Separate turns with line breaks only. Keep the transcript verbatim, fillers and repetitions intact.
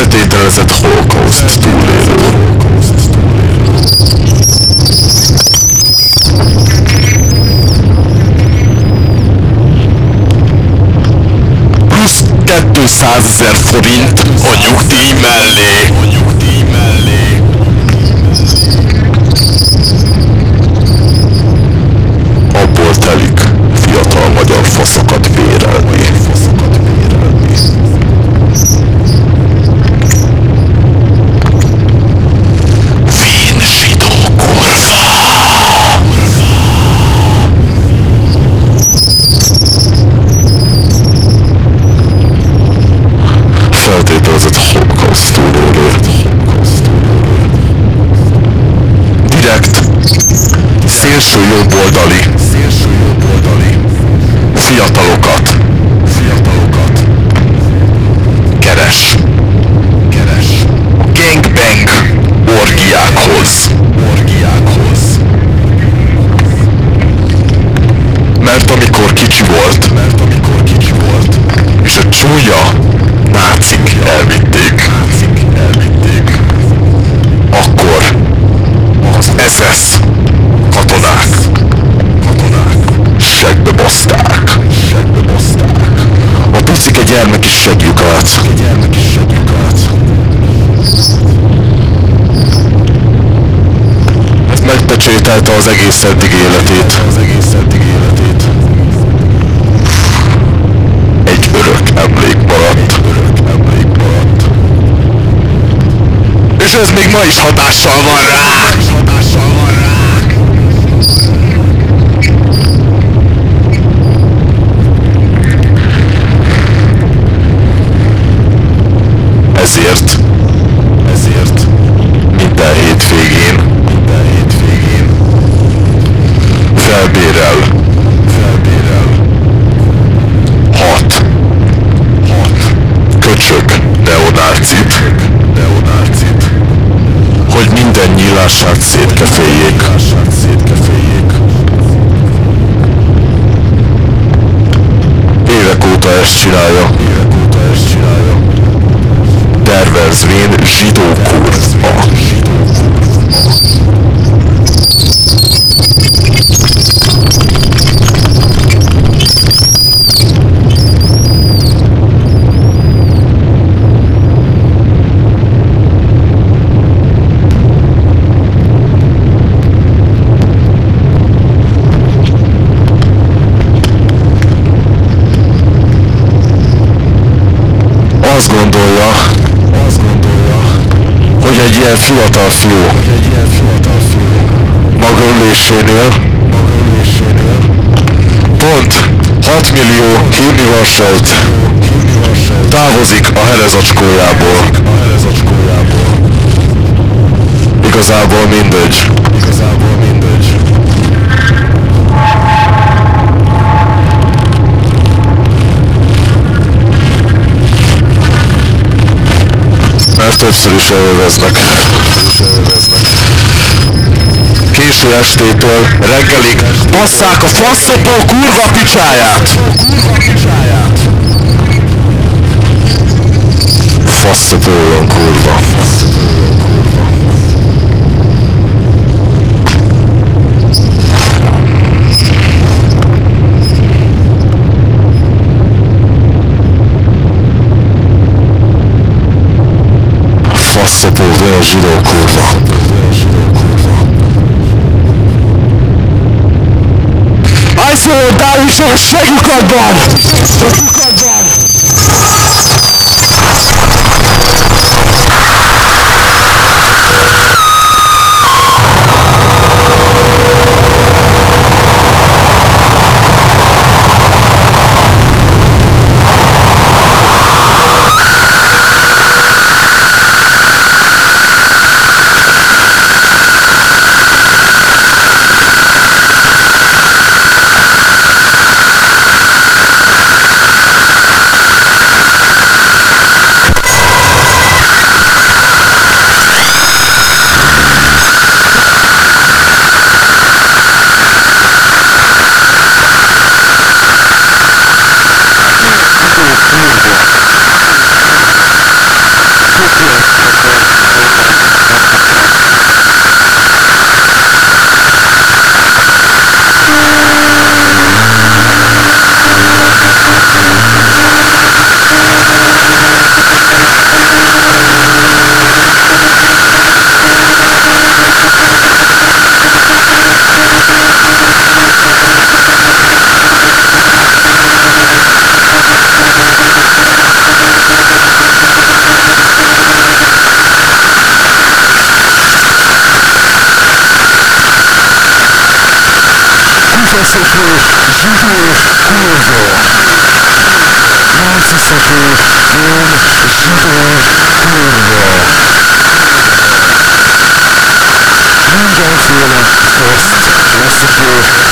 feltételezett holokauszt túlélő. Plusz kétszázezer forint a nyugdíj mellé. A nyugdíj mellé. Abból telik fiatal magyar faszokat bérelni. Faszokat bérelni. Vén zsidó kurva! Feltételezett holokauszt túlélő. Direkt szélső jobboldali, szélső jobboldali fiatalokat, fiatalokat keres, keres gangbang orgiákhoz, orgiákhoz. Mert amikor kicsi volt, mert amikor kicsi volt, és a csúlya nácik elvitték, nácik elvitték, akkor az es es katonák, katonák segbe baszták, segbe baszták. A pucik egy gyermek is segjük át. Egy gyermek is segjük át. Ez megpecsételte az egész eddig életét. Az egész eddig életét. Egy örök emlék maradt. Egy örök emlék maradt. És ez még ma is hatással van rá! Hatással van rá! Ezért, ezért minden hétvégén, minden hétvégén felbérel, felbérel hat, hat köcsög neonácit, neonácit, hogy minden nyílását szétkeféljék. Évek óta ezt csinálja. Évek óta ezt csinálja. Tervezvén zsidó kurva. Azt gondolja, azt gondolja, hogy egy ilyen fiatal fiú, egy ilyen fiatal fiú magaölésénél, magaölésénél pont hat millió hírnivarsalt távozik a helezacskójából. A helezacskójából. Igazából mindegy. Igazából mindegy. Mert többször is elveznek. Késő estétől reggelig basszák a faszopó kurva picsáját! Faszopójon kurva. Faszopó, olyan zsidó kurva. Ajszolódál is a segukadban! Segukadban! Mindenféle azt, leszakó,